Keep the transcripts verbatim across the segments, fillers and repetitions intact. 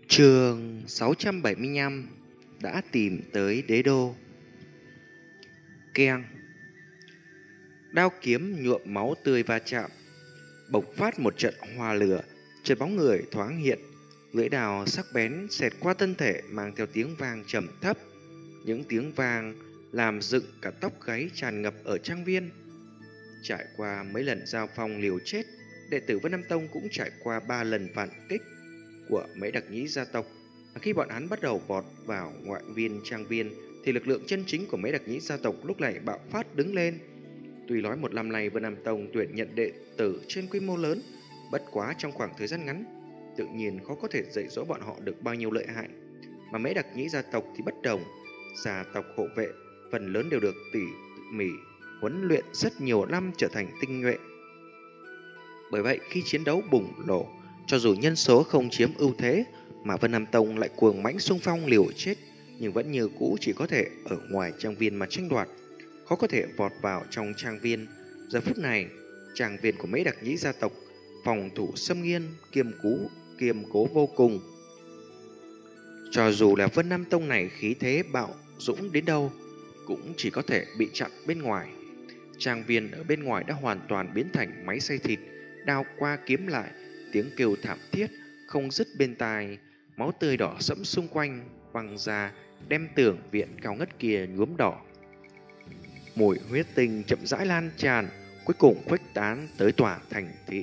Chương sáu trăm bảy mươi lăm đã tìm tới đế đô. Keng. Đao kiếm nhuộm máu tươi va chạm, bộc phát một trận hoa lửa, chợt bóng người thoáng hiện, lưỡi đao sắc bén xẹt qua thân thể mang theo tiếng vang trầm thấp. Những tiếng vang làm dựng cả tóc gáy tràn ngập ở trang viên. Trải qua mấy lần giao phong liều chết, đệ tử Vân Nam Tông cũng trải qua ba lần phản kích của mấy đặc nhĩ gia tộc. Và khi bọn hắn bắt đầu vọt vào ngoại viên trang viên thì lực lượng chân chính của mấy đặc nhĩ gia tộc lúc này bạo phát đứng lên. Tuy nói một năm nay Vân Nam Tông tuyển nhận đệ tử trên quy mô lớn, bất quá trong khoảng thời gian ngắn tự nhiên khó có thể dạy dỗ bọn họ được bao nhiêu lợi hại. Mà mấy đặc nhĩ gia tộc thì bất đồng, gia tộc hộ vệ phần lớn đều được tỉ mỉ huấn luyện rất nhiều năm trở thành tinh nhuệ. Bởi vậy khi chiến đấu bùng nổ, cho dù nhân số không chiếm ưu thế mà Vân Nam Tông lại cuồng mãnh xung phong liều chết, nhưng vẫn như cũ chỉ có thể ở ngoài trang viên mà tranh đoạt, khó có thể vọt vào trong trang viên. Giờ phút này, trang viên của mấy đặc nhĩ gia tộc phòng thủ xâm nghiêm, kiêm cú kiêm cố vô cùng. Cho dù là Vân Nam Tông này khí thế bạo dũng đến đâu, cũng chỉ có thể bị chặn bên ngoài. Trang viên ở bên ngoài đã hoàn toàn biến thành máy xay thịt, đao qua kiếm lại, tiếng kêu thảm thiết không dứt bên tai, máu tươi đỏ sẫm xung quanh văng ra, đem tường viện cao ngất kia nhuốm đỏ. Mùi huyết tinh chậm rãi lan tràn, cuối cùng khuếch tán tới tòa thành thị.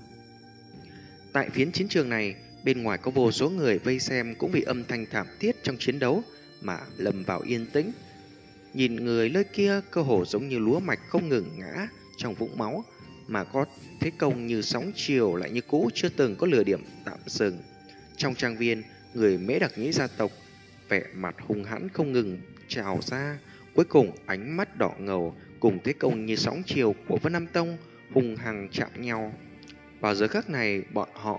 Tại phiến chiến trường này, bên ngoài có vô số người vây xem cũng vì âm thanh thảm thiết trong chiến đấu mà lầm vào yên tĩnh. Nhìn người nơi kia cơ hồ giống như lúa mạch không ngừng ngã trong vũng máu, mà có thế công như sóng chiều lại như cũ chưa từng có lừa điểm tạm dừng. Trong trang viên, người Mễ Đặc Nhĩ gia tộc vẻ mặt hung hãn không ngừng trào ra, cuối cùng ánh mắt đỏ ngầu cùng thế công như sóng chiều của Vân Nam Tông hung hăng chạm nhau. Vào giờ khắc này, bọn họ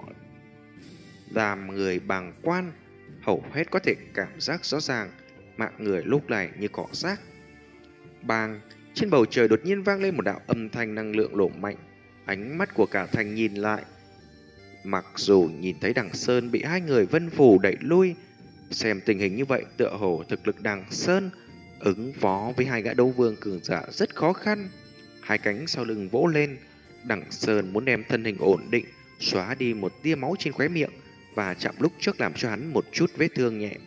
làm người bàng quan, hầu hết có thể cảm giác rõ ràng mạng người lúc này như cỏ rác. Bang, trên bầu trời đột nhiên vang lên một đạo âm thanh năng lượng nổ mạnh. Ánh mắt của cả thành nhìn lại. Mặc dù nhìn thấy Đằng Sơn bị hai người Vân Phủ đẩy lui, xem tình hình như vậy tựa hồ thực lực Đằng Sơn ứng phó với hai gã đấu vương cường giả rất khó khăn. Hai cánh sau lưng vỗ lên, Đằng Sơn muốn đem thân hình ổn định, xóa đi một tia máu trên khóe miệng và chạm lúc trước làm cho hắn một chút vết thương nhẹ.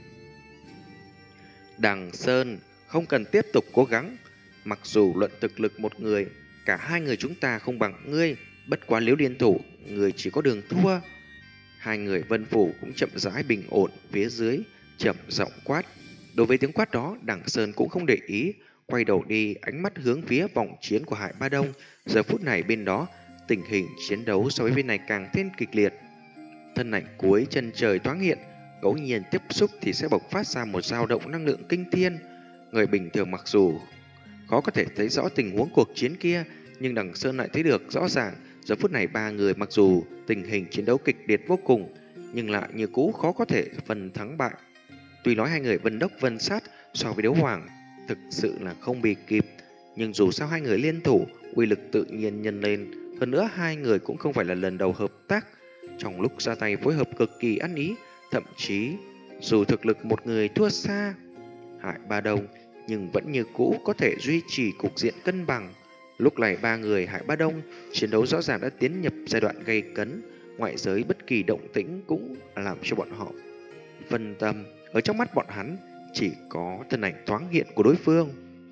Đằng Sơn, không cần tiếp tục cố gắng. Mặc dù luận thực lực một người, cả hai người chúng ta không bằng ngươi, bất quá nếu liên thủ, người chỉ có đường thua. Hai người Vân Phủ cũng chậm rãi bình ổn phía dưới, chậm giọng quát. Đối với tiếng quát đó, Đằng Sơn cũng không để ý, quay đầu đi, ánh mắt hướng phía vòng chiến của Hải Ba Đông. Giờ phút này bên đó, tình hình chiến đấu so với bên này càng thêm kịch liệt. Thân ảnh cuối chân trời thoáng hiện, ngẫu nhiên tiếp xúc thì sẽ bộc phát ra một dao động năng lượng kinh thiên. Người bình thường mặc dù khó có thể thấy rõ tình huống cuộc chiến kia, nhưng Đằng Sơn lại thấy được rõ ràng. Giờ phút này ba người mặc dù tình hình chiến đấu kịch liệt vô cùng, nhưng lại như cũ khó có thể phân thắng bại. Tuy nói hai người Vân Đốc Vân Sát so với Đấu Hoàng thực sự là không bị kịp, nhưng dù sao hai người liên thủ, uy lực tự nhiên nhân lên. Hơn nữa hai người cũng không phải là lần đầu hợp tác, trong lúc ra tay phối hợp cực kỳ ăn ý. Thậm chí dù thực lực một người thua xa Hải Ba Đông, nhưng vẫn như cũ có thể duy trì cục diện cân bằng. Lúc này ba người Hải Ba Đông chiến đấu rõ ràng đã tiến nhập giai đoạn gay cấn, ngoại giới bất kỳ động tĩnh cũng làm cho bọn họ phân tâm. Ở trong mắt bọn hắn chỉ có thân ảnh thoáng hiện của đối phương.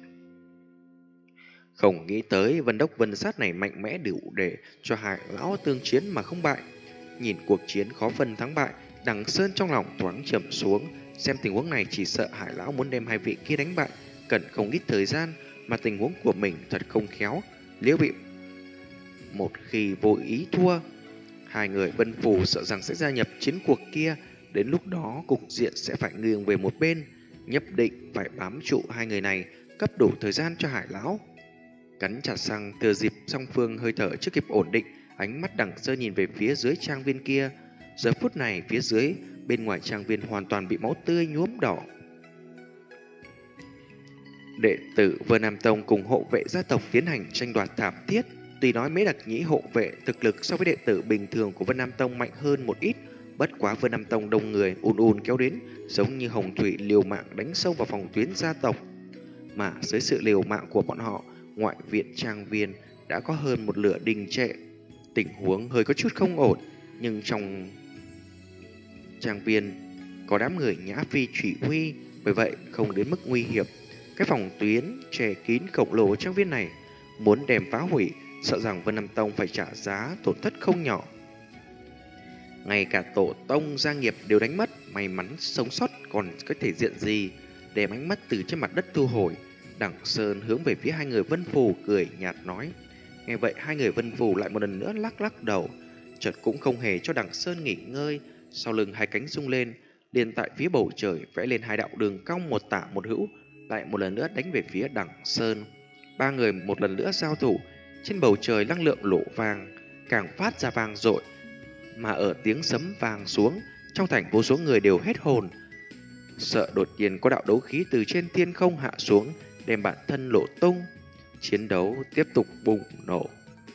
Không nghĩ tới Vân Đốc Vân Sát này mạnh mẽ đủ để cho Hải lão tương chiến mà không bại. Nhìn cuộc chiến khó phân thắng bại, Đằng Sơn trong lòng thoáng trầm xuống. Xem tình huống này chỉ sợ Hải lão muốn đem hai vị kia đánh bại cần không ít thời gian, mà tình huống của mình thật không khéo, nếu bị một khi vô ý thua, hai người Vân Phủ sợ rằng sẽ gia nhập chiến cuộc kia. Đến lúc đó cục diện sẽ phải nghiêng về một bên, nhất định phải bám trụ hai người này, cấp đủ thời gian cho Hải lão. Cắn chặt răng, thừa dịp song phương hơi thở chưa kịp ổn định, ánh mắt Đằng Sơn nhìn về phía dưới trang viên kia. Giờ phút này phía dưới, bên ngoài trang viên hoàn toàn bị máu tươi nhuốm đỏ. Đệ tử Vân Nam Tông cùng hộ vệ gia tộc tiến hành tranh đoạt thảm thiết. Tuy nói mấy đặc nhĩ hộ vệ thực lực so với đệ tử bình thường của Vân Nam Tông mạnh hơn một ít, Bất quá Vân Nam Tông đông người ùn ùn kéo đến, giống như hồng thủy liều mạng đánh sâu vào phòng tuyến gia tộc. Mà dưới sự liều mạng của bọn họ, ngoại viện trang viên đã có hơn một lửa đình trệ. Tình huống hơi có chút không ổn, nhưng trong trang viên có đám người Nhã Phi chỉ huy, bởi vậy không đến mức nguy hiểm. Cái phòng tuyến che kín khổng lồ trang viên này muốn đem phá hủy, sợ rằng Vân Nam Tông phải trả giá tổn thất không nhỏ. Ngay cả tổ tông gia nghiệp đều đánh mất, may mắn sống sót còn có thể diện gì. Đem ánh mắt từ trên mặt đất thu hồi, Đằng Sơn hướng về phía hai người Vân Phù cười nhạt nói. Nghe vậy hai người Vân Phù lại một lần nữa lắc lắc đầu, chợt cũng không hề cho Đằng Sơn nghỉ ngơi. Sau lưng hai cánh rung lên, liền tại phía bầu trời vẽ lên hai đạo đường cong một tả một hữu, lại một lần nữa đánh về phía Đằng Sơn. Ba người một lần nữa giao thủ, trên bầu trời năng lượng lộ vàng càng phát ra vang dội, mà ở tiếng sấm vang xuống, trong thành vô số người đều hết hồn, sợ đột nhiên có đạo đấu khí từ trên thiên không hạ xuống, đem bản thân lộ tung. Chiến đấu tiếp tục bùng nổ.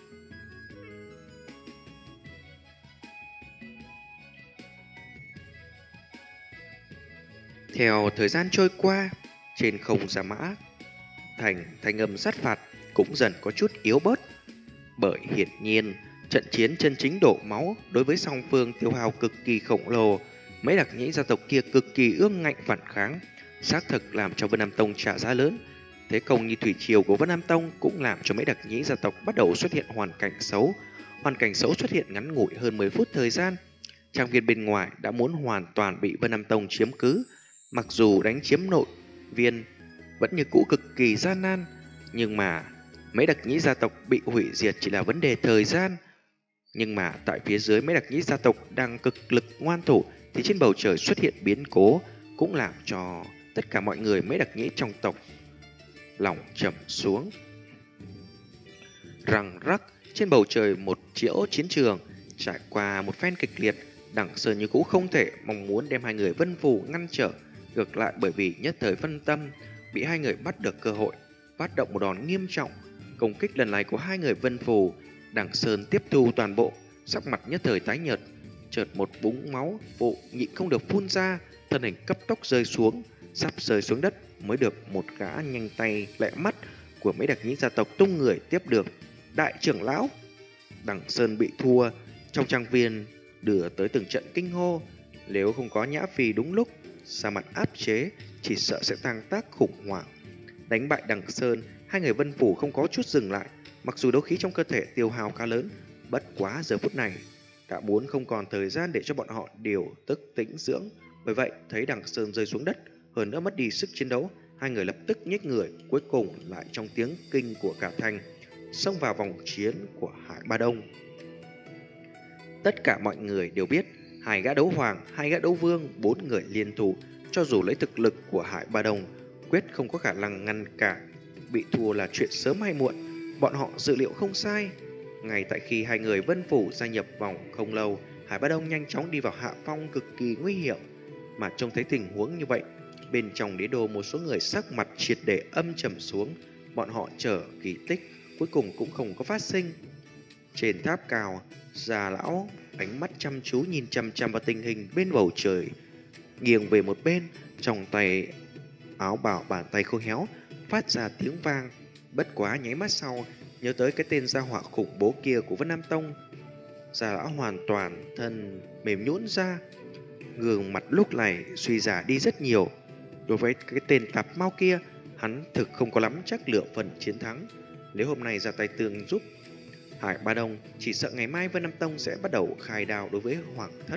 Theo thời gian trôi qua, trên không Gia Mã thành thanh âm sát phạt cũng dần có chút yếu bớt, bởi hiển nhiên trận chiến chân chính đổ máu đối với song phương tiêu hao cực kỳ khổng lồ. Mấy đặc nhĩ gia tộc kia cực kỳ ương ngạnh phản kháng, xác thực làm cho Vân Nam Tông trả giá lớn. Thế công như thủy triều của Vân Nam Tông cũng làm cho mấy đặc nhĩ gia tộc bắt đầu xuất hiện hoàn cảnh xấu. Hoàn cảnh xấu xuất hiện ngắn ngủi hơn mười phút thời gian, trang viên bên ngoài đã muốn hoàn toàn bị Vân Nam Tông chiếm cứ. Mặc dù đánh chiếm nội viên vẫn như cũ cực kỳ gian nan, nhưng mà mấy đặc nhĩ gia tộc bị hủy diệt chỉ là vấn đề thời gian. Nhưng mà tại phía dưới mấy đặc nhĩ gia tộc đang cực lực ngoan thủ, thì trên bầu trời xuất hiện biến cố, cũng làm cho tất cả mọi người mấy đặc nhĩ trong tộc lòng trầm xuống. Răng rắc, trên bầu trời một chiễu chiến trường trải qua một phen kịch liệt, Đằng Sơn như cũ không thể mong muốn đem hai người Vân Phù ngăn trở, ngược lại bởi vì nhất thời phân tâm, bị hai người bắt được cơ hội, phát động một đòn nghiêm trọng. Công kích lần này của hai người Vân Phù, Đằng Sơn tiếp thu toàn bộ, sắc mặt nhất thời tái nhợt, chợt một búng máu vụ nhịn không được phun ra, thân hình cấp tốc rơi xuống, sắp rơi xuống đất mới được một gã nhanh tay lẹ mắt của mấy đặc nhĩ gia tộc tung người tiếp được. Đại trưởng lão! Đằng Sơn bị thua, trong trang viên đưa tới từng trận kinh hô. Nếu không có Nhã Phi đúng lúc ra mặt áp chế, chỉ sợ sẽ tăng tác khủng hoảng. Đánh bại Đằng Sơn, hai người Vân Phủ không có chút dừng lại. Mặc dù đấu khí trong cơ thể tiêu hao khá lớn, bất quá giờ phút này đã muốn không còn thời gian để cho bọn họ điều tức tĩnh dưỡng. Bởi vậy thấy Đằng Sơn rơi xuống đất, hơn nữa mất đi sức chiến đấu, hai người lập tức nhếch người, cuối cùng lại trong tiếng kinh của cả thành xông vào vòng chiến của Hải Ba Đông. Tất cả mọi người đều biết, hai gã đấu hoàng, hai gã đấu vương, bốn người liên thủ, cho dù lấy thực lực của Hải Ba Đông, quyết không có khả năng ngăn cản. Bị thua là chuyện sớm hay muộn, bọn họ dự liệu không sai. Ngay tại khi hai người Vân Phủ gia nhập vòng không lâu, Hải Ba Đông nhanh chóng đi vào hạ phong cực kỳ nguy hiểm. Mà trông thấy tình huống như vậy, bên trong đế đô một số người sắc mặt triệt để âm trầm xuống. Bọn họ chờ kỳ tích, cuối cùng cũng không có phát sinh. Trên tháp cao, già lão ánh mắt chăm chú nhìn chăm chăm vào tình hình bên bầu trời, nghiêng về một bên, trong tay áo bào bàn tay khô héo phát ra tiếng vang. Bất quá nháy mắt sau, nhớ tới cái tên gia họa khủng bố kia của Vân Nam Tông, già lão hoàn toàn thân mềm nhũn ra, gương mặt lúc này suy giả đi rất nhiều. Đối với cái tên tạp mau kia, hắn thực không có lắm chắc lựa phần chiến thắng. Nếu hôm nay ra tay tương giúp Hải Ba Đông, chỉ sợ ngày mai Vân Nam Tông sẽ bắt đầu khai đao đối với Hoàng Thất.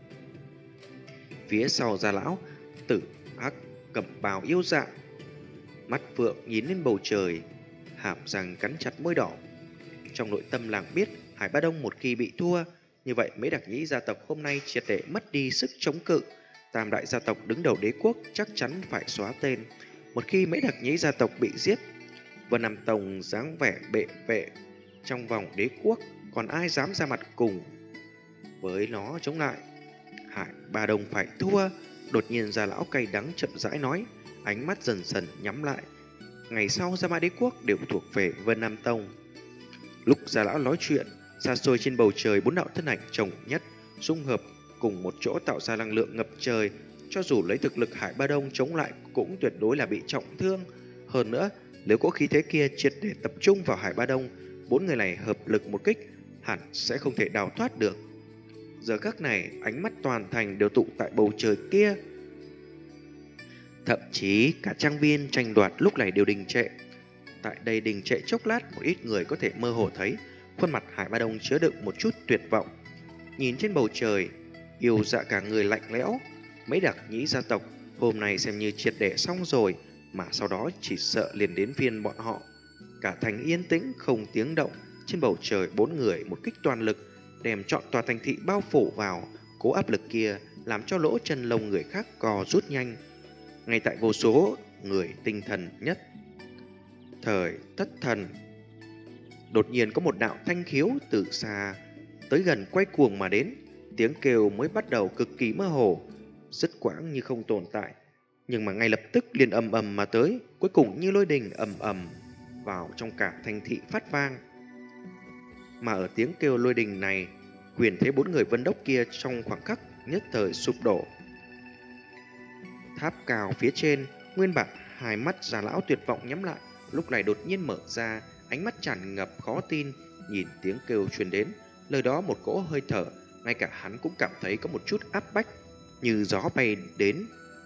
Phía sau gia lão, Tử Hắc cẩm bào yêu dạ, mắt phượng nhìn lên bầu trời, hàm răng cắn chặt môi đỏ. Trong nội tâm làng biết, Hải Ba Đông một khi bị thua, như vậy mấy đặc nhĩ gia tộc hôm nay triệt để mất đi sức chống cự. Tam đại gia tộc đứng đầu đế quốc chắc chắn phải xóa tên. Một khi mấy đặc nhĩ gia tộc bị giết, Vân Nam Tông dáng vẻ bệ vệ trong vòng đế quốc, còn ai dám ra mặt cùng với nó chống lại. Hải Ba Đông phải thua. Đột nhiên gia lão cay đắng chậm rãi nói, ánh mắt dần dần nhắm lại. Ngày sau Gia Mã đế quốc đều thuộc về Vân Nam Tông. Lúc gia lão nói chuyện, xa xôi trên bầu trời bốn đạo thân ảnh chồng nhất dung hợp cùng một chỗ tạo ra năng lượng ngập trời, cho dù lấy thực lực Hải Ba Đông chống lại cũng tuyệt đối là bị trọng thương. Hơn nữa, nếu có khí thế kia triệt để tập trung vào Hải Ba Đông, bốn người này hợp lực một kích, hẳn sẽ không thể đào thoát được. Giờ khắc này, ánh mắt toàn thành đều tụ tại bầu trời kia. Thậm chí cả trang viên tranh đoạt lúc này đều đình trệ. Tại đây đình trệ chốc lát, một ít người có thể mơ hồ thấy khuôn mặt Hải Ba Đông chứa đựng một chút tuyệt vọng. Nhìn trên bầu trời, yêu dạ cả người lạnh lẽo. Mấy đặc nhĩ gia tộc hôm nay xem như triệt để xong rồi, mà sau đó chỉ sợ liền đến phiên bọn họ. Cả thành yên tĩnh không tiếng động. Trên bầu trời bốn người một kích toàn lực đem trọn tòa thành thị bao phủ vào. Cố áp lực kia làm cho lỗ chân lông người khác co rút nhanh. Ngay tại vô số người tinh thần nhất thời thất thần, đột nhiên có một đạo thanh khiếu từ xa tới gần quay cuồng mà đến. Tiếng kêu mới bắt đầu cực kỳ mơ hồ, dứt quãng như không tồn tại, nhưng mà ngay lập tức liền ầm ầm mà tới, cuối cùng như lôi đình ầm ầm vào trong cả thành thị phát vang. Mà ở tiếng kêu lôi đình này, quyền thế bốn người Vân Đốc kia trong khoảng khắc nhất thời sụp đổ. Tháp cao phía trên, nguyên bản hai mắt già lão tuyệt vọng nhắm lại, lúc này đột nhiên mở ra, ánh mắt tràn ngập khó tin, nhìn tiếng kêu truyền đến, lời đó một cỗ hơi thở, ngay cả hắn cũng cảm thấy có một chút áp bách, như gió bay đến,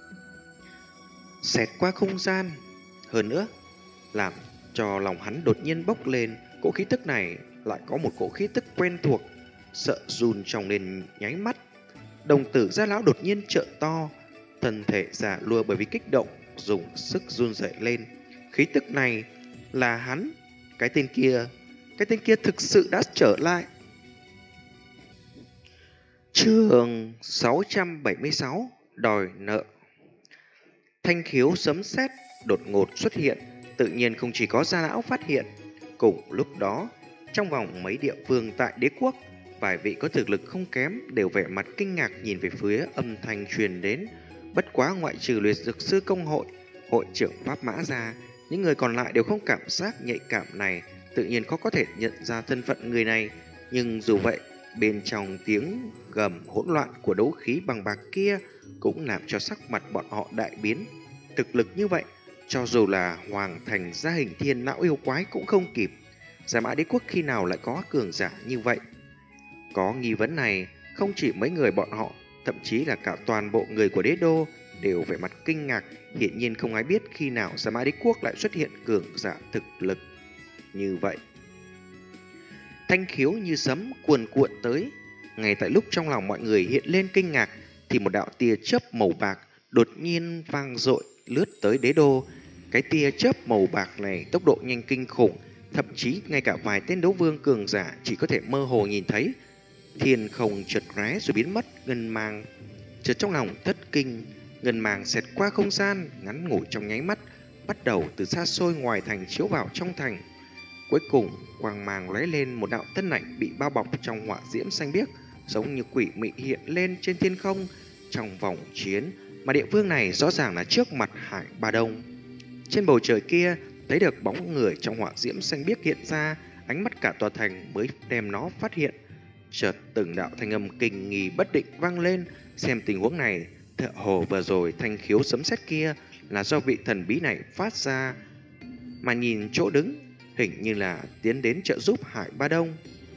xẹt qua không gian. Hơn nữa, làm cho lòng hắn đột nhiên bốc lên, cỗ khí tức này lại có một cỗ khí tức quen thuộc, sợ run trong lên nháy mắt. Đồng tử gia lão đột nhiên trợn to, thân thể già lùa bởi vì kích động, dùng sức run rẩy lên. Khí tức này là hắn, cái tên kia, cái tên kia thực sự đã trở lại. Chương sáu trăm bảy mươi sáu, đòi nợ. Thanh khiếu sấm sét đột ngột xuất hiện, tự nhiên không chỉ có gia lão phát hiện. Cùng lúc đó, trong vòng mấy địa phương tại đế quốc, vài vị có thực lực không kém đều vẻ mặt kinh ngạc nhìn về phía âm thanh truyền đến. Bất quá ngoại trừ Liệt Dược Sư Công hội, hội trưởng Pháp Mã ra, những người còn lại đều không cảm giác nhạy cảm này, tự nhiên khó có thể nhận ra thân phận người này. Nhưng dù vậy, bên trong tiếng gầm hỗn loạn của đấu khí bằng bạc kia cũng làm cho sắc mặt bọn họ đại biến. Thực lực như vậy, cho dù là Hoàng Thành gia hình thiên lão yêu quái cũng không kịp. Giả Mã Đế Quốc khi nào lại có cường giả như vậy? Có nghi vấn này, không chỉ mấy người bọn họ, thậm chí là cả toàn bộ người của đế đô đều vẻ mặt kinh ngạc. Hiển nhiên không ai biết khi nào Giả Mã Đế Quốc lại xuất hiện cường giả thực lực như vậy. Thanh khiếu như sấm cuồn cuộn tới. Ngay tại lúc trong lòng mọi người hiện lên kinh ngạc, thì một đạo tia chớp màu bạc đột nhiên vang dội lướt tới đế đô. Cái tia chớp màu bạc này tốc độ nhanh kinh khủng, thậm chí ngay cả vài tên đấu vương cường giả chỉ có thể mơ hồ nhìn thấy. Thiên không chợt lóe rồi biến mất, ngân mang chợt trong lòng thất kinh, ngân mang xẹt qua không gian, ngắn ngủi trong nháy mắt, bắt đầu từ xa xôi ngoài thành chiếu vào trong thành. Cuối cùng, quang mang lóe lên, một đạo thân ảnh bị bao bọc trong hỏa diễm xanh biếc, giống như quỷ mị hiện lên trên thiên không trong vòng chiến, mà địa phương này rõ ràng là trước mặt Hải Ba Đông. Trên bầu trời kia, thấy được bóng người trong hỏa diễm xanh biếc hiện ra, ánh mắt cả tòa thành mới đem nó phát hiện. Chợt từng đạo thanh âm kinh nghi bất định vang lên, xem tình huống này, tựa hồ vừa rồi thanh khiếu sấm sét kia là do vị thần bí này phát ra, mà nhìn chỗ đứng, hình như là tiến đến trợ giúp Hải Ba Đông.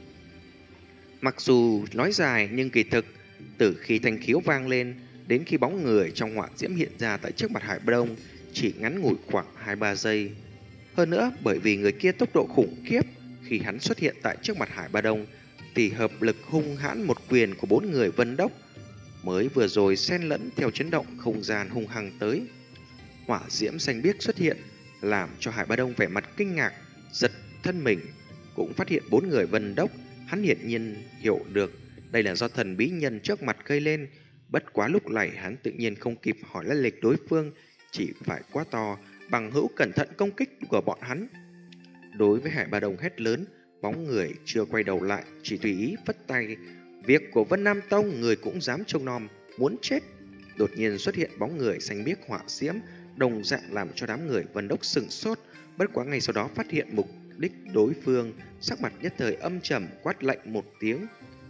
Mặc dù nói dài nhưng kỳ thực, từ khi thanh khiếu vang lên đến khi bóng người trong hỏa diễm hiện ra tại trước mặt Hải Ba Đông chỉ ngắn ngủi khoảng hai ba giây. Hơn nữa, bởi vì người kia tốc độ khủng khiếp, khi hắn xuất hiện tại trước mặt Hải Ba Đông thì hợp lực hung hãn một quyền của bốn người Vân Đốc mới vừa rồi xen lẫn theo chấn động không gian hung hăng tới. Hỏa diễm xanh biếc xuất hiện, làm cho Hải Ba Đông vẻ mặt kinh ngạc, giật thân mình, cũng phát hiện bốn người Vân Đốc. Hắn hiển nhiên hiểu được đây là do thần bí nhân trước mặt gây lên. Bất quá lúc này hắn tự nhiên không kịp hỏi lai lịch đối phương, chỉ phải quá to, bằng hữu cẩn thận công kích của bọn hắn. Đối với Hải Ba Đông hét lớn, bóng người chưa quay đầu lại, chỉ tùy ý phất tay. Việc của Vân Nam Tông người cũng dám trông nom, muốn chết. Đột nhiên xuất hiện bóng người xanh biếc hỏa diễm, đồng dạng làm cho đám người Vân Đốc sửng sốt. Bất quá ngay sau đó phát hiện mục đích đối phương, sắc mặt nhất thời âm trầm, quát lạnh một tiếng.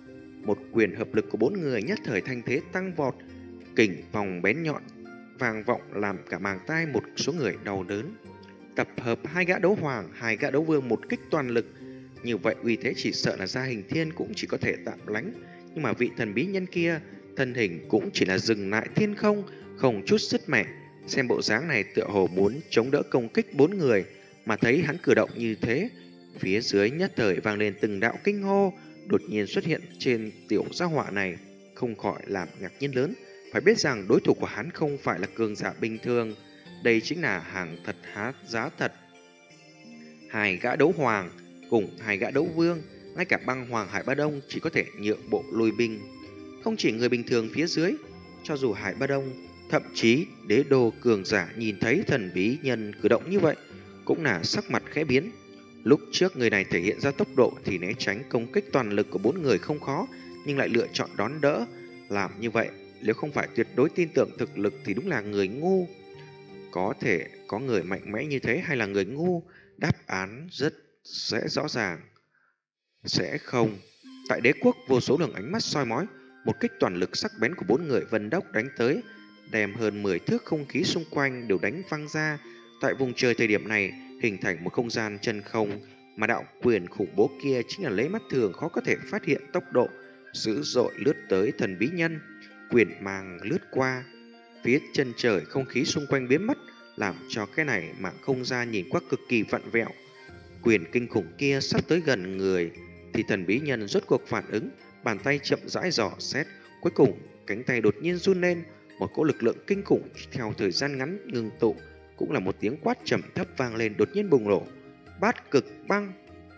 Một quyền hợp lực của bốn người nhất thời thanh thế tăng vọt, kình vòng bén nhọn vang vọng làm cả màng tai một số người đau đớn. Tập hợp hai gã đấu hoàng, hai gã đấu vương một kích toàn lực, như vậy uy thế chỉ sợ là Gia Hình Thiên cũng chỉ có thể tạm lánh. Nhưng mà vị thần bí nhân kia, thân hình cũng chỉ là dừng lại thiên không, không chút sứt mẻ. Xem bộ dáng này tựa hồ muốn chống đỡ công kích bốn người, mà thấy hắn cử động như thế, phía dưới nhất thời vang lên từng đạo kinh hô, đột nhiên xuất hiện trên tiểu gia họa này, không khỏi làm ngạc nhiên lớn. Phải biết rằng đối thủ của hắn không phải là cường giả bình thường, đây chính là hàng thật há giá thật. Hai gã đấu hoàng cùng hai gã đấu vương, ngay cả băng hoàng Hải Ba Đông chỉ có thể nhượng bộ lùi binh. Không chỉ người bình thường phía dưới, cho dù Hải Ba Đông, thậm chí đế đô cường giả nhìn thấy thần bí nhân cử động như vậy, cũng là sắc mặt khẽ biến. Lúc trước người này thể hiện ra tốc độ thì né tránh công kích toàn lực của bốn người không khó, nhưng lại lựa chọn đón đỡ. Làm như vậy, nếu không phải tuyệt đối tin tưởng thực lực thì đúng là người ngu. Có thể có người mạnh mẽ như thế hay là người ngu? Đáp án rất sẽ rõ ràng. Sẽ không. Tại đế quốc vô số lượng ánh mắt soi mói, một kích toàn lực sắc bén của bốn người Vân Đốc đánh tới, đem hơn mười thước không khí xung quanh đều đánh văng ra. Tại vùng trời thời điểm này hình thành một không gian chân không, mà đạo quyền khủng bố kia chính là lấy mắt thường khó có thể phát hiện tốc độ dữ dội lướt tới thần bí nhân. Quyền mang lướt qua phía chân trời, không khí xung quanh biến mất, làm cho cái này mạng không gian nhìn qua cực kỳ vặn vẹo. Quyền kinh khủng kia sắp tới gần người thì thần bí nhân rốt cuộc phản ứng, bàn tay chậm rãi dò xét, cuối cùng cánh tay đột nhiên run lên, một cỗ lực lượng kinh khủng theo thời gian ngắn ngừng tụ, cũng là một tiếng quát trầm thấp vang lên đột nhiên bùng nổ. Bát cực băng.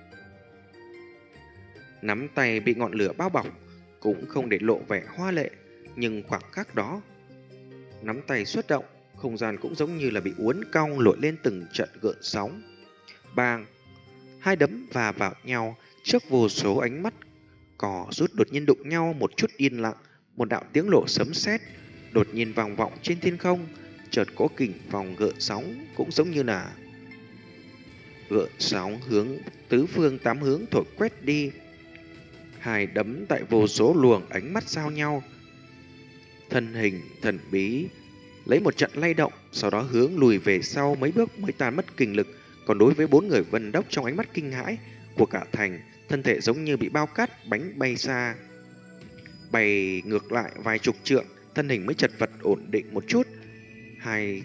Nắm tay bị ngọn lửa bao bọc, cũng không để lộ vẻ hoa lệ, nhưng khoảng khắc đó, nắm tay xuất động, không gian cũng giống như là bị uốn cong lội lên từng trận gợn sóng. Bang! Hai đấm va vào nhau trước vô số ánh mắt cò rút đột nhiên đụng nhau, một chút yên lặng, một đạo tiếng lộ sấm sét đột nhiên vang vọng trên thiên không, chợt có kình vòng gợn sóng cũng giống như là gợn sóng hướng tứ phương tám hướng thổi quét đi. Hai đấm tại vô số luồng ánh mắt giao nhau, thân hình thần bí lấy một trận lay động, sau đó hướng lùi về sau mấy bước mới tan mất kinh lực. Còn đối với bốn người Vân Đốc, trong ánh mắt kinh hãi của cả thành, thân thể giống như bị bao cát bánh bay xa, bay ngược lại vài chục trượng, thân hình mới chật vật ổn định một chút. Hai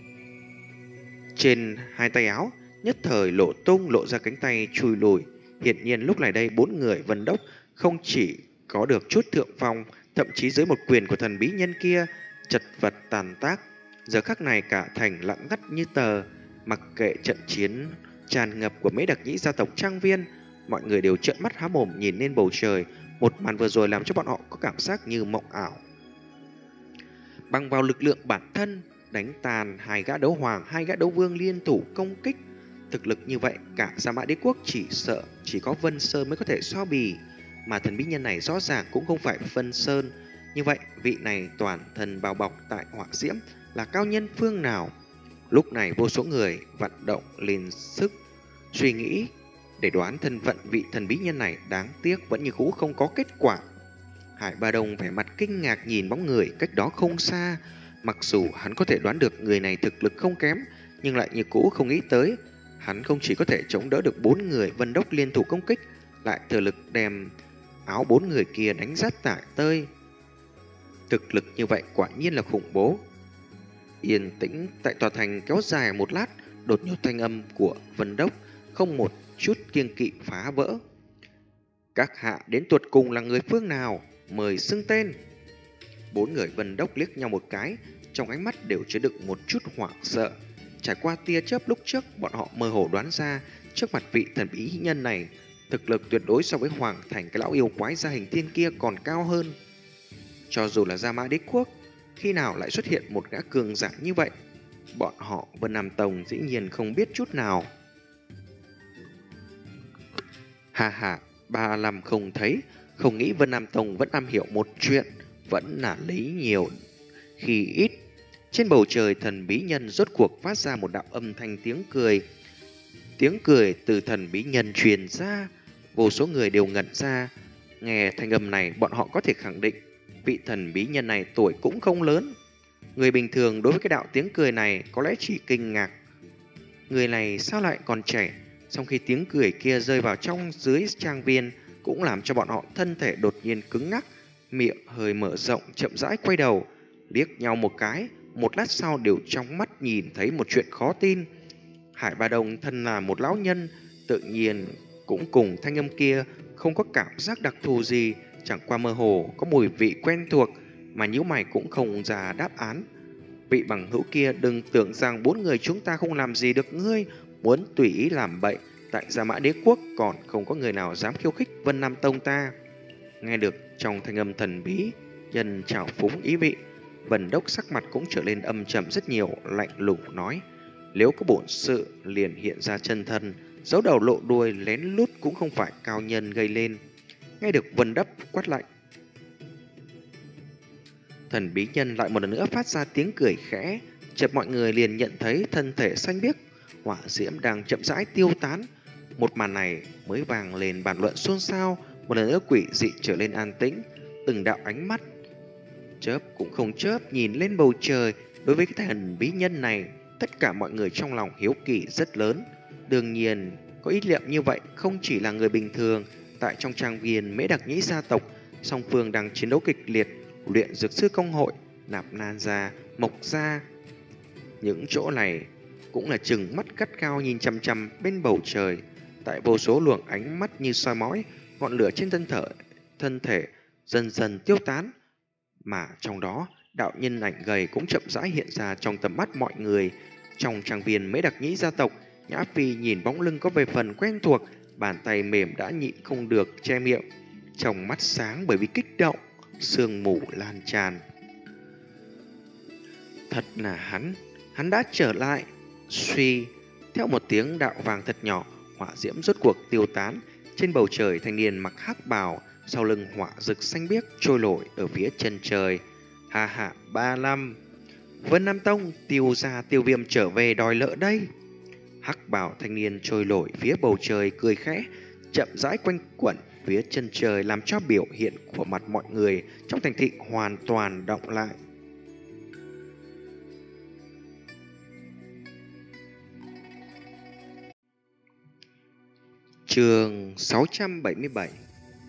trên hai tay áo nhất thời lộ tung, lộ ra cánh tay chui lùi. Hiển nhiên lúc này đây bốn người Vân Đốc không chỉ có được chút thượng phong, thậm chí dưới một quyền của thần bí nhân kia chật vật tàn tác. Giờ khắc này cả thành lặng ngắt như tờ, mặc kệ trận chiến tràn ngập của mấy đặc nhĩ gia tộc Trang Viên, mọi người đều trợn mắt há mồm nhìn lên bầu trời. Một màn vừa rồi làm cho bọn họ có cảm giác như mộng ảo. Bằng vào lực lượng bản thân đánh tàn hai gã đấu hoàng, hai gã đấu vương liên thủ công kích. Thực lực như vậy cả Gia Mã Đế Quốc chỉ sợ chỉ có Vân Sơn mới có thể so bì, mà thần bí nhân này rõ ràng cũng không phải Vân Sơn. Như vậy vị này toàn thân bao bọc tại hỏa diễm là cao nhân phương nào? Lúc này vô số người vận động lên sức suy nghĩ để đoán thân phận vị thần bí nhân này, đáng tiếc vẫn như cũ không có kết quả. Hải Ba Đông vẻ mặt kinh ngạc nhìn bóng người cách đó không xa, mặc dù hắn có thể đoán được người này thực lực không kém, nhưng lại như cũ không nghĩ tới hắn không chỉ có thể chống đỡ được bốn người Vân Đốc liên thủ công kích, lại thừa lực đem áo bốn người kia đánh rách tả tơi. Thực lực như vậy quả nhiên là khủng bố. Yên tĩnh tại tòa thành kéo dài một lát, đột nhiên thanh âm của Vân Đốc không một chút kiêng kỵ phá vỡ. Các hạ đến tuột cùng là người phương nào? Mời xưng tên. Bốn người Vân Đốc liếc nhau một cái, trong ánh mắt đều chứa đựng một chút hoảng sợ. Trải qua tia chớp lúc trước, bọn họ mơ hồ đoán ra trước mặt vị thần bí nhân này, thực lực tuyệt đối so với Hoàng Thành cái lão yêu quái Gia Hình Thiên kia còn cao hơn. Cho dù là Gia Mã Đế Quốc, khi nào lại xuất hiện một gã cường giả như vậy? Bọn họ Vân Nam Tông dĩ nhiên không biết chút nào. Hà hà, ba năm không thấy, không nghĩ Vân Nam Tông vẫn am hiểu một chuyện, vẫn là lấy nhiều khi ít. Trên bầu trời thần bí nhân rốt cuộc phát ra một đạo âm thanh tiếng cười. Tiếng cười từ thần bí nhân truyền ra, vô số người đều ngẩn ra. Nghe thanh âm này, bọn họ có thể khẳng định vị thần bí nhân này tuổi cũng không lớn. Người bình thường đối với cái đạo tiếng cười này có lẽ chỉ kinh ngạc. Người này sao lại còn trẻ? Sau khi tiếng cười kia rơi vào trong dưới trang viên cũng làm cho bọn họ thân thể đột nhiên cứng ngắc, miệng hơi mở rộng chậm rãi quay đầu, liếc nhau một cái, một lát sau đều trong mắt nhìn thấy một chuyện khó tin. Hải Ba Đông thân là một lão nhân, tự nhiên cũng cùng thanh âm kia không có cảm giác đặc thù gì, chẳng qua mơ hồ có mùi vị quen thuộc mà nhíu mày cũng không ra đáp án. Vị bằng hữu kia đừng tưởng rằng bốn người chúng ta không làm gì được ngươi, muốn tùy ý làm bậy, tại Gia Mã Đế Quốc còn không có người nào dám khiêu khích Vân Nam Tông ta. Nghe được trong thanh âm thần bí, nhân trào phúng ý vị, Vân Đốc sắc mặt cũng trở lên âm trầm rất nhiều, lạnh lùng nói: nếu có bổn sự liền hiện ra chân thân, giấu đầu lộ đuôi lén lút cũng không phải cao nhân gây lên. Nghe được Vân Đốc quát lạnh, thần bí nhân lại một lần nữa phát ra tiếng cười khẽ, chợt mọi người liền nhận thấy thân thể xanh biếc, hỏa diễm đang chậm rãi tiêu tán. Một màn này mới vang lên bàn luận xôn xao, một lần nữa quỷ dị trở lên an tĩnh, từng đạo ánh mắt chớp cũng không chớp nhìn lên bầu trời. Đối với cái thần bí nhân này, tất cả mọi người trong lòng hiếu kỳ rất lớn. Đương nhiên, có ý niệm như vậy không chỉ là người bình thường. Tại trong trang viên Mễ Đặc Nhĩ gia tộc, song phương đang chiến đấu kịch liệt, luyện dược sư công hội, Nạp Nan gia, Mộc gia. Những chỗ này cũng là chừng mắt cắt cao nhìn chăm chăm bên bầu trời. Tại vô số luồng ánh mắt như soi mói, ngọn lửa trên thân thể, thân thể dần dần tiêu tán. Mà trong đó, đạo nhân ảnh gầy cũng chậm rãi hiện ra trong tầm mắt mọi người. Trong trang viên Mễ Đặc Nhĩ gia tộc, Nhã Phi nhìn bóng lưng có vài phần quen thuộc, bàn tay mềm đã nhịn không được che miệng, trong mắt sáng bởi vì kích động, sương mù lan tràn. Thật là hắn, hắn đã trở lại. Suy, theo một tiếng đạo vàng thật nhỏ, hỏa diễm rốt cuộc tiêu tán. Trên bầu trời, thanh niên mặc hắc bào, sau lưng hỏa rực xanh biếc trôi nổi ở phía chân trời. Ha ha, ba năm, Vân Nam Tông Tiêu gia Tiêu Viêm trở về đòi nợ đây. Hắc bào thanh niên trôi nổi phía bầu trời cười khẽ, chậm rãi quanh quẩn phía chân trời, làm cho biểu hiện của mặt mọi người trong thành thị hoàn toàn động lại. Chương sáu trăm bảy mươi bảy.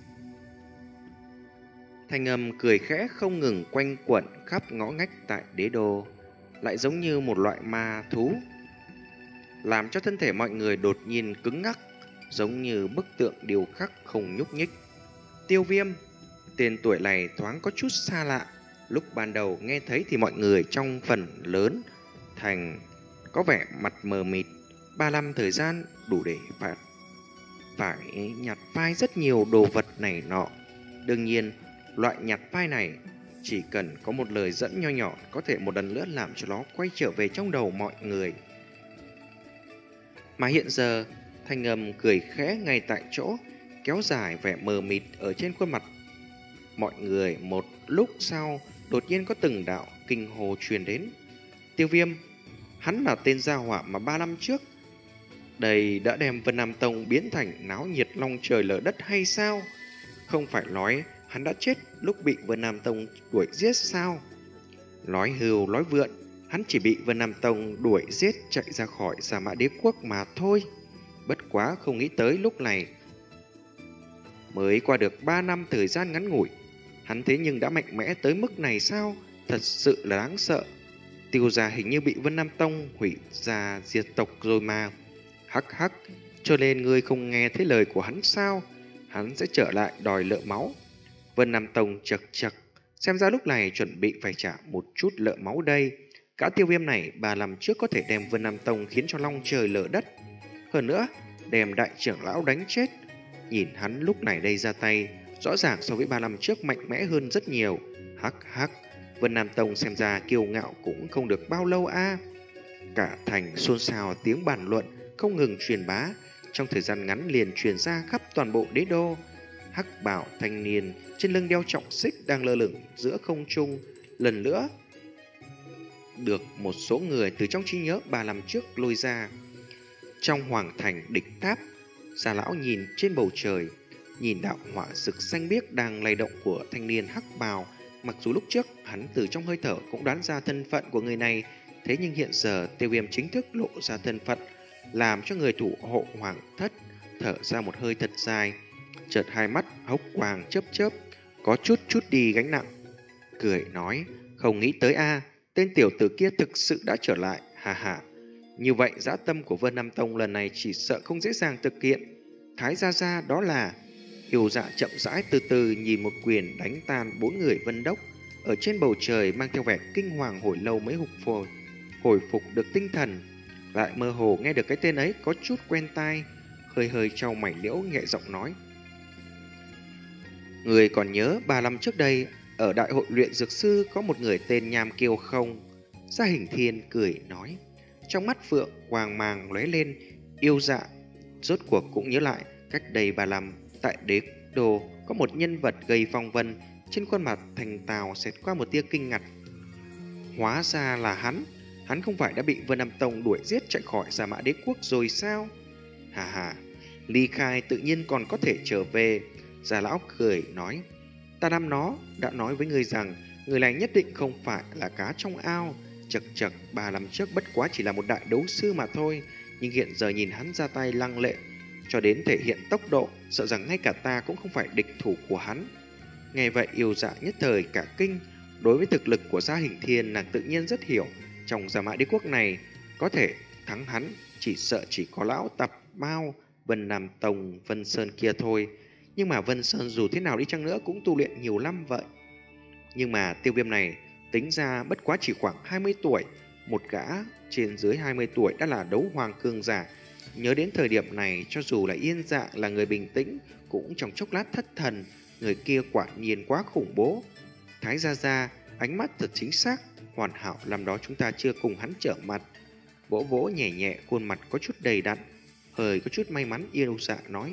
Thanh âm cười khẽ không ngừng quanh quẩn khắp ngõ ngách tại đế đô, lại giống như một loại ma thú, làm cho thân thể mọi người đột nhiên cứng ngắc, giống như bức tượng điêu khắc không nhúc nhích. Tiêu Viêm, tên tuổi này thoáng có chút xa lạ. Lúc ban đầu nghe thấy thì mọi người trong phần lớn thành có vẻ mặt mờ mịt. Ba năm thời gian đủ để phải, phải nhặt phai rất nhiều đồ vật này nọ. Đương nhiên, loại nhặt phai này chỉ cần có một lời dẫn nho nhỏ có thể một lần nữa làm cho nó quay trở về trong đầu mọi người. Mà hiện giờ, thanh âm cười khẽ ngay tại chỗ, kéo dài vẻ mờ mịt ở trên khuôn mặt mọi người. Một lúc sau, đột nhiên có từng đạo kinh hồ truyền đến. Tiêu Viêm, hắn là tên gia hỏa mà ba năm trước đây đã đem Vân Nam Tông biến thành náo nhiệt long trời lở đất hay sao? Không phải nói hắn đã chết lúc bị Vân Nam Tông đuổi giết sao? Nói hưu nói vượn, hắn chỉ bị Vân Nam Tông đuổi giết chạy ra khỏi Gia Mã Đế Quốc mà thôi. Bất quá không nghĩ tới lúc này mới qua được ba năm thời gian ngắn ngủi, hắn thế nhưng đã mạnh mẽ tới mức này sao? Thật sự là đáng sợ. Tiêu gia hình như bị Vân Nam Tông hủy gia diệt tộc rồi mà. Hắc hắc, cho nên ngươi không nghe thấy lời của hắn sao? Hắn sẽ trở lại đòi nợ máu. Vân Nam Tông chật chật, xem ra lúc này chuẩn bị phải trả một chút nợ máu đây. Cả Tiêu Viêm này ba năm trước có thể đem Vân Nam Tông khiến cho long trời lở đất, hơn nữa đem đại trưởng lão đánh chết. Nhìn hắn lúc này đây ra tay, rõ ràng so với ba năm trước mạnh mẽ hơn rất nhiều. Hắc hắc, Vân Nam Tông xem ra kiêu ngạo cũng không được bao lâu a. Cả thành xôn xao tiếng bàn luận không ngừng truyền bá, trong thời gian ngắn liền truyền ra khắp toàn bộ đế đô. Hắc bảo thanh niên trên lưng đeo trọng xích đang lơ lửng giữa không trung, lần nữa được một số người từ trong trí nhớ ba năm trước lôi ra. Trong hoàng thành địch tháp, Gia lão nhìn trên bầu trời, nhìn đạo hỏa rực xanh biếc đang lay động của thanh niên hắc bào. Mặc dù lúc trước hắn từ trong hơi thở cũng đoán ra thân phận của người này, thế nhưng hiện giờ Tiêu Viêm chính thức lộ ra thân phận, làm cho người thủ hộ hoàng thất thở ra một hơi thật dài, chợt hai mắt hốc quang chớp chớp, có chút chút đi gánh nặng, cười nói: không nghĩ tới a, tên tiểu tử kia thực sự đã trở lại, hà hà. Như vậy dã tâm của Vân Nam Tông lần này chỉ sợ không dễ dàng thực hiện. Thái gia gia đó là... Yêu Dạ chậm rãi từ từ nhìn một quyền đánh tan bốn người Vân Đốc ở trên bầu trời, mang theo vẻ kinh hoàng hồi lâu mới hụt phổi hồi phục được tinh thần, lại mơ hồ nghe được cái tên ấy có chút quen tai, hơi hơi trao mày liễu nhẹ giọng nói: người còn nhớ ba năm trước đây ở đại hội luyện dược sư có một người tên Nham Kiêu không? Gia Hình Thiên cười nói, trong mắt phượng quang mang lóe lên. Yêu Dạ rốt cuộc cũng nhớ lại, cách đây ba năm tại Đế Đô có một nhân vật gây phong vân, trên khuôn mặt thành tào xẹt qua một tia kinh ngạc. Hóa ra là hắn, hắn không phải đã bị Vân Nam Tông đuổi giết chạy khỏi Gia Mã Đế Quốc rồi sao? Hà hà, ly khai tự nhiên còn có thể trở về. Gia lão cười nói, ta năm nó đã nói với người rằng người này nhất định không phải là cá trong ao. Chật chật, ba năm trước bất quá chỉ là một đại đấu sư mà thôi, nhưng hiện giờ nhìn hắn ra tay lăng lệ, cho đến thể hiện tốc độ, sợ rằng ngay cả ta cũng không phải địch thủ của hắn. Nghe vậy Yêu Dạ nhất thời cả kinh. Đối với thực lực của Gia Hình Thiên, nàng tự nhiên rất hiểu, trong Gia Mã Đế Quốc này có thể thắng hắn chỉ sợ chỉ có lão tập Mao, Vân Nam Tông, Vân Sơn kia thôi. Nhưng mà Vân Sơn dù thế nào đi chăng nữa cũng tu luyện nhiều năm vậy. Nhưng mà Tiêu Viêm này tính ra bất quá chỉ khoảng hai mươi tuổi, một gã trên dưới hai mươi tuổi đã là đấu hoàng cường giả. Nhớ đến thời điểm này, cho dù là Yên Dạ là người bình tĩnh cũng trong chốc lát thất thần. Người kia quả nhiên quá khủng bố. Thái gia gia, ánh mắt thật chính xác, hoàn hảo, năm đó chúng ta chưa cùng hắn trở mặt. Vỗ vỗ nhẹ nhẹ khuôn mặt có chút đầy đặn, hơi có chút may mắn, Yêu Dạ nói,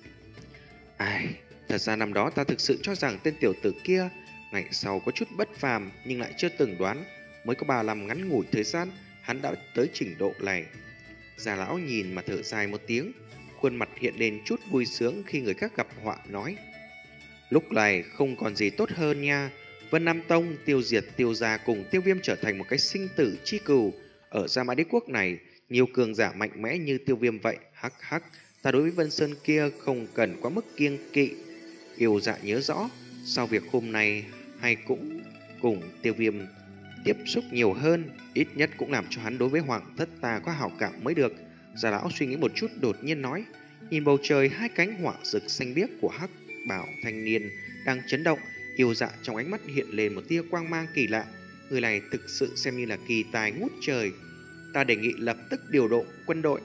ai, thật ra năm đó ta thực sự cho rằng tên tiểu tử kia ngày sau có chút bất phàm, nhưng lại chưa từng đoán mới có ba năm ngắn ngủi thời gian hắn đã tới trình độ này. Già lão nhìn mà thở dài một tiếng, khuôn mặt hiện lên chút vui sướng khi người khác gặp họa, nói, lúc này không còn gì tốt hơn nha. Vân Nam Tông tiêu diệt Tiêu gia cùng Tiêu Viêm trở thành một cái sinh tử chi cừu. Ở Gia Mã Đế Quốc này nhiều cường giả mạnh mẽ như Tiêu Viêm vậy, hắc hắc, ta đối với Vân Sơn kia không cần quá mức kiêng kỵ. Yêu Dạ nhớ rõ, sau việc hôm nay hay cũng cùng Tiêu Viêm tiếp xúc nhiều hơn, ít nhất cũng làm cho hắn đối với hoàng thất ta có hảo cảm mới được. Già lão suy nghĩ một chút đột nhiên nói, nhìn bầu trời hai cánh hỏa rực xanh biếc của hắc bảo thanh niên đang chấn động. Yêu Dạ trong ánh mắt hiện lên một tia quang mang kỳ lạ, người này thực sự xem như là kỳ tài ngút trời. Ta đề nghị lập tức điều động quân đội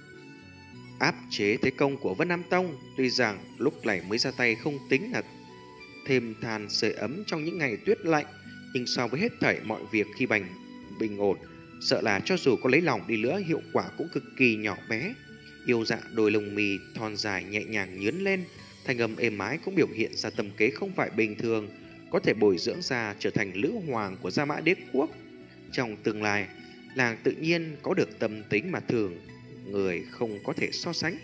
áp chế thế công của Vân Nam Tông. Tuy rằng lúc này mới ra tay không tính là thêm than sưởi ấm trong những ngày tuyết lạnh, nhưng so với hết thảy mọi việc khi bành bình ổn, sợ là cho dù có lấy lòng đi nữa hiệu quả cũng cực kỳ nhỏ bé. Yêu Dạ đôi lông mì thon dài nhẹ nhàng nhướn lên, thanh âm êm ái cũng biểu hiện ra tâm kế không phải bình thường, có thể bồi dưỡng ra trở thành lữ hoàng của Gia Mã Đế Quốc. Trong tương lai, làng tự nhiên có được tâm tính mà thường người không có thể so sánh.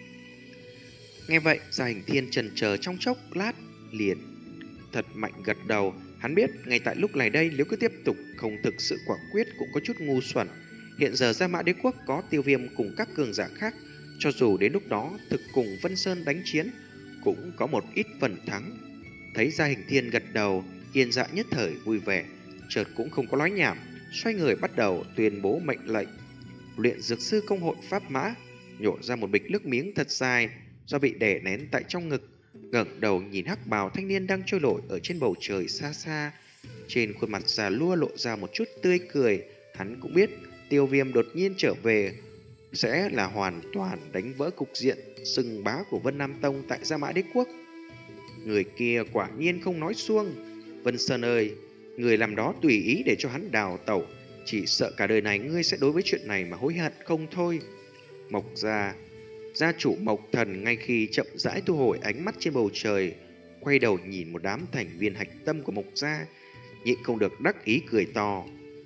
Nghe vậy, Gia Hình Thiên chần chờ trong chốc lát liền thật mạnh gật đầu. Hắn biết ngay tại lúc này đây, nếu cứ tiếp tục không thực sự quả quyết cũng có chút ngu xuẩn. Hiện giờ Gia Mã Đế Quốc có Tiêu Viêm cùng các cường giả khác, cho dù đến lúc đó thực cùng Vân Sơn đánh chiến cũng có một ít phần thắng. Thấy Gia Hình Thiên gật đầu, Yên Dạ nhất thời vui vẻ, chợt cũng không có nói nhảm, xoay người bắt đầu tuyên bố mệnh lệnh. Luyện dược sư công hội Pháp Mã nhổ ra một bịch nước miếng thật dài do bị đè nén tại trong ngực, ngẩng đầu nhìn hắc bào thanh niên đang trôi nổi ở trên bầu trời xa xa. Trên khuôn mặt già lua lộ ra một chút tươi cười. Hắn cũng biết Tiêu Viêm đột nhiên trở về sẽ là hoàn toàn đánh vỡ cục diện sừng bá của Vân Nam Tông tại Gia Mã Đế Quốc. Người kia quả nhiên không nói suông. Vân Sơn ơi, người làm đó tùy ý để cho hắn đào tẩu, chỉ sợ cả đời này ngươi sẽ đối với chuyện này mà hối hận không thôi. Mộc gia, gia chủ Mộc Thần ngay khi chậm rãi thu hồi ánh mắt trên bầu trời, quay đầu nhìn một đám thành viên hạch tâm của Mộc gia, nhịn không được đắc ý cười to.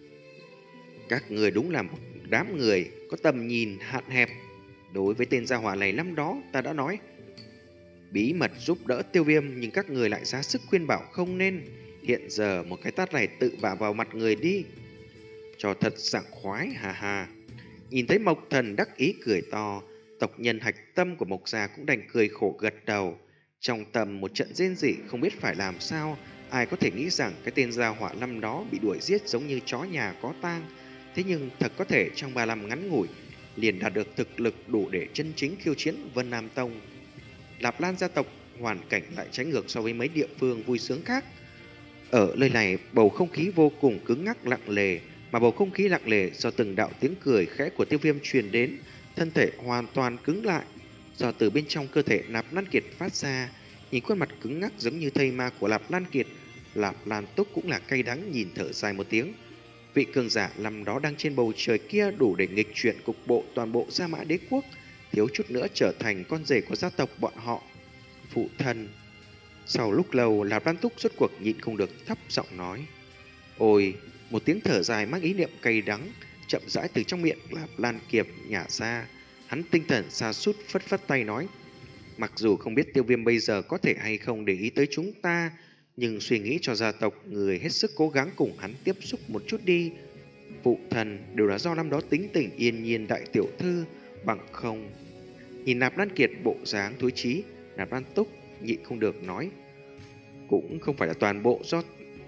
Các người đúng là một đám người có tầm nhìn hạn hẹp. Đối với tên gia hỏa này năm đó ta đã nói, bí mật giúp đỡ Tiêu Viêm, nhưng các người lại ra sức khuyên bảo không nên. Hiện giờ một cái tát này tự vả vào mặt người đi, cho thật sảng khoái, hà hà. Nhìn thấy Mộc Thần đắc ý cười to, tộc nhân hạch tâm của Mộc gia cũng đành cười khổ gật đầu. Trong tâm một trận rên rỉ không biết phải làm sao. Ai có thể nghĩ rằng cái tên gia hỏa năm đó bị đuổi giết giống như chó nhà có tang. Thế nhưng thật có thể trong ba năm ngắn ngủi liền đạt được thực lực đủ để chân chính khiêu chiến Vân Nam Tông. Lạp Lan gia tộc hoàn cảnh lại trái ngược so với mấy địa phương vui sướng khác. Ở nơi này bầu không khí vô cùng cứng ngắc lặng lề, mà bầu không khí lặng lề do từng đạo tiếng cười khẽ của Tiêu Viêm truyền đến, thân thể hoàn toàn cứng lại. Do từ bên trong cơ thể Lạp Lan Kiệt phát ra, nhìn khuôn mặt cứng ngắc giống như thây ma của Lạp Lan Kiệt, Lạp Lan Túc cũng là cay đắng nhìn thở dài một tiếng. Vị cường giả năm đó đang trên bầu trời kia đủ để nghịch chuyển cục bộ toàn bộ Gia Mã Đế quốc, thiếu chút nữa trở thành con rể của gia tộc bọn họ. Phụ thân. Sau lúc lâu, Lạp Lan Túc rốt cuộc nhịn không được thấp giọng nói. Ôi, một tiếng thở dài mang ý niệm cay đắng chậm rãi từ trong miệng Lạp Lan Kiệt nhả ra. Hắn tinh thần sa sút phất phất tay nói. Mặc dù không biết Tiêu Viêm bây giờ có thể hay không để ý tới chúng ta, nhưng suy nghĩ cho gia tộc người hết sức cố gắng cùng hắn tiếp xúc một chút đi. Phụ thần đều là do năm đó tính tình yên nhiên đại tiểu thư, bằng không. Nhìn Nạp Lan Kiệt bộ dáng thối chí, Nạp Lan Túc nhịn không được nói. Cũng không phải là toàn bộ do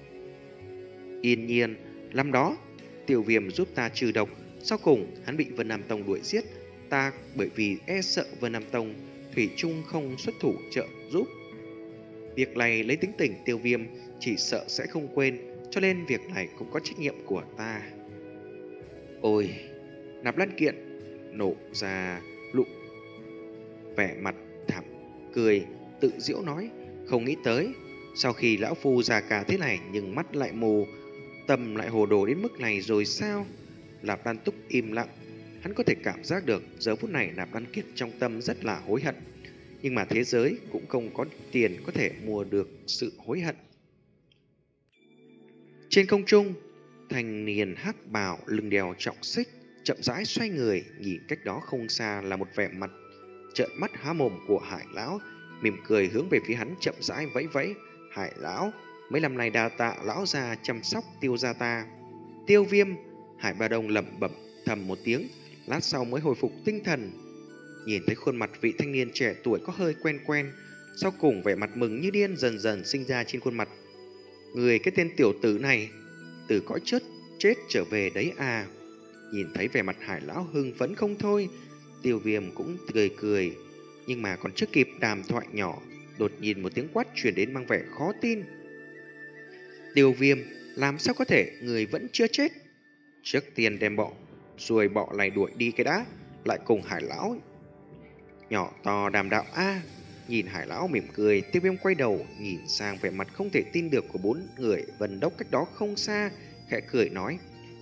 yên nhiên. Năm đó Tiêu Viêm giúp ta trừ độc, sau cùng hắn bị Vân Nam Tông đuổi giết. Ta bởi vì e sợ Vân Nam Tông thủy chung không xuất thủ trợ giúp. Việc này lấy tính tình Tiêu Viêm chỉ sợ sẽ không quên, cho nên việc này cũng có trách nhiệm của ta. Ôi, Nạp Lan Kiện nổ ra lụ vẻ mặt thảm cười, tự giễu nói. Không nghĩ tới, sau khi lão phu già cả thế này nhưng mắt lại mù, tâm lại hồ đồ đến mức này rồi sao? Lạp Lan Túc im lặng. Hắn có thể cảm giác được giờ phút này Nạp Lan Kiệt trong tâm rất là hối hận. Nhưng mà thế giới cũng không có tiền có thể mua được sự hối hận. Trên không trung, thanh niên hắc bào lưng đeo trọng xích chậm rãi xoay người, nhìn cách đó không xa là một vẻ mặt trợn mắt há mồm của Hải lão, mỉm cười hướng về phía hắn chậm rãi vẫy vẫy. Hải lão, mấy năm nay đa tạ lão già chăm sóc Tiêu gia ta. Tiêu Viêm. Hải Ba Đông lẩm bẩm thầm một tiếng, lát sau mới hồi phục tinh thần. Nhìn thấy khuôn mặt vị thanh niên trẻ tuổi có hơi quen quen, sau cùng vẻ mặt mừng như điên dần dần sinh ra trên khuôn mặt. Người cái tên tiểu tử này từ cõi chết chết trở về đấy à? Nhìn thấy vẻ mặt Hải lão hưng phấn không thôi, Tiêu Viêm cũng cười cười, nhưng mà còn chưa kịp đàm thoại nhỏ, đột nhiên một tiếng quát truyền đến mang vẻ khó tin. Tiêu Viêm, làm sao có thể người vẫn chưa chết? Trước tiên đem bọ rồi bọ này đuổi đi cái đã, lại cùng Hải lão nhỏ to đàm đạo a. À, nhìn Hải lão mỉm cười, Tiêu Viêm quay đầu nhìn sang vẻ mặt không thể tin được của bốn người Vân Đốc cách đó không xa, khẽ cười nói.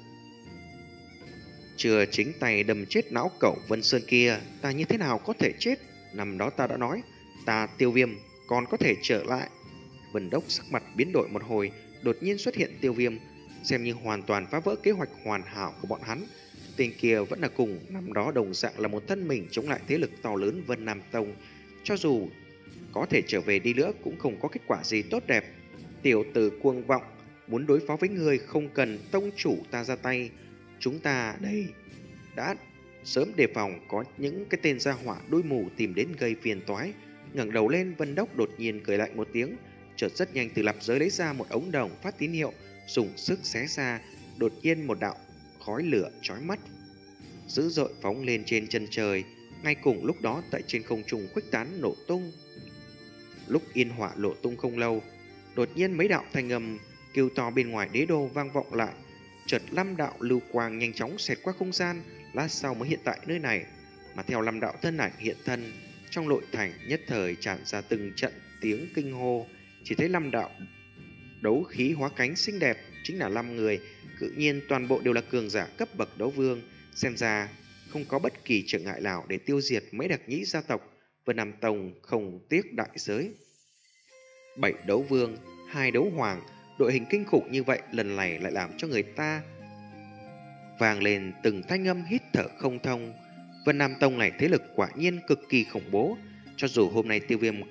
Chưa chính tay đâm chết não cẩu Vân Sơn kia, ta như thế nào có thể chết? Năm đó ta đã nói, ta Tiêu Viêm còn có thể trở lại. Vân Đốc sắc mặt biến đổi một hồi, đột nhiên xuất hiện Tiêu Viêm, xem như hoàn toàn phá vỡ kế hoạch hoàn hảo của bọn hắn. Tên kia vẫn là cùng năm đó đồng dạng là một thân mình chống lại thế lực to lớn Vân Nam Tông. Cho dù có thể trở về đi nữa cũng không có kết quả gì tốt đẹp. Tiểu tử cuồng vọng, muốn đối phó với người không cần tông chủ ta ra tay. Chúng ta đây đã sớm đề phòng có những cái tên gia hỏa đuôi mù tìm đến gây phiền toái. Ngẩng đầu lên, Vân Đốc đột nhiên cười lạnh một tiếng, chợt rất nhanh từ lạp giới lấy ra một ống đồng phát tín hiệu, dùng sức xé ra, đột nhiên một đạo khói lửa chói mắt dữ dội phóng lên trên chân trời. Ngay cùng lúc đó tại trên không trung khuếch tán nổ tung. Lúc yên hỏa lộ tung không lâu, đột nhiên mấy đạo thanh âm kêu to bên ngoài đế đô vang vọng lại. Chợt năm đạo lưu quang nhanh chóng xẹt qua không gian, lát sau mới hiện tại nơi này. Mà theo năm đạo thân ảnh hiện thân, trong nội thành nhất thời tràn ra từng trận tiếng kinh hô. Chỉ thấy năm đạo đấu khí hóa cánh xinh đẹp, chính là năm người, tự nhiên toàn bộ đều là cường giả cấp bậc đấu vương. Xem ra không có bất kỳ trở ngại nào để tiêu diệt mấy đặc nhĩ gia tộc. Vân Nam Tông không tiếc đại giới. Bảy đấu vương, hai đấu hoàng, đội hình kinh khủng như vậy lần này lại làm cho người ta vang lên từng thanh âm hít thở không thông. Vân Nam Tông này thế lực quả nhiên cực kỳ khủng bố. Cho dù hôm nay Tiêu Viêm có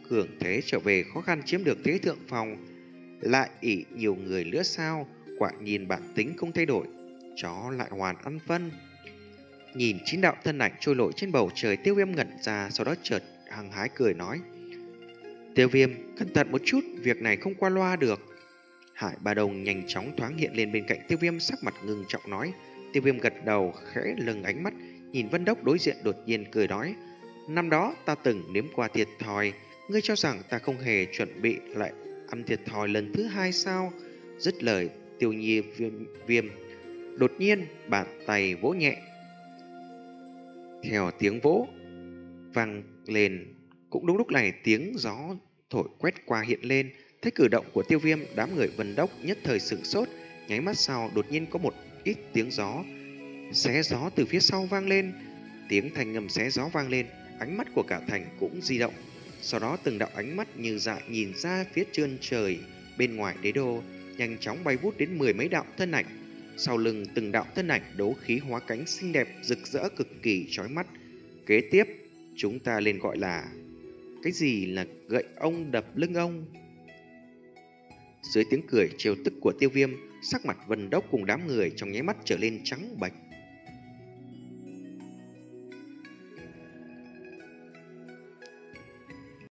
cường thế trở về, khó khăn chiếm được thế thượng phòng. Lại ỷ nhiều người nữa sao? Quả nhìn bản tính không thay đổi, chó lại hoàn ăn phân. Nhìn chín đạo thân ảnh trôi nổi trên bầu trời, Tiêu Viêm ngẩn ra, sau đó chợt hăng hái cười nói: Tiêu Viêm, cẩn thận một chút, việc này không qua loa được. Hải Ba Đồng nhanh chóng thoáng hiện lên bên cạnh Tiêu Viêm, sắc mặt ngưng trọng nói. Tiêu Viêm gật đầu, khẽ lừng ánh mắt, nhìn Vân Đốc đối diện, đột nhiên cười nói: Năm đó ta từng nếm qua thiệt thòi, ngươi cho rằng ta không hề chuẩn bị lại ăn thiệt thòi lần thứ hai sao? Dứt lời, Tiêu Nhi viêm, viêm đột nhiên bàn tay vỗ nhẹ. Theo tiếng vỗ vang lên, cũng đúng lúc này tiếng gió thổi quét qua hiện lên. Thấy cử động của Tiêu Viêm, đám người Vân Đốc nhất thời sửng sốt. Nháy mắt sau, đột nhiên có một ít tiếng gió xé gió từ phía sau vang lên. Tiếng thanh ngầm xé gió vang lên, ánh mắt của cả thành cũng di động. Sau đó từng đạo ánh mắt như dạ nhìn ra phía trơn trời bên ngoài đế đô, nhanh chóng bay vút đến mười mấy đạo thân ảnh. Sau lưng từng đạo thân ảnh đấu khí hóa cánh xinh đẹp rực rỡ cực kỳ chói mắt. Kế tiếp, chúng ta lên gọi là cái gì là gậy ông đập lưng ông. Dưới tiếng cười trêu tức của Tiêu Viêm, sắc mặt Vân Đốc cùng đám người trong nháy mắt trở lên trắng bệch.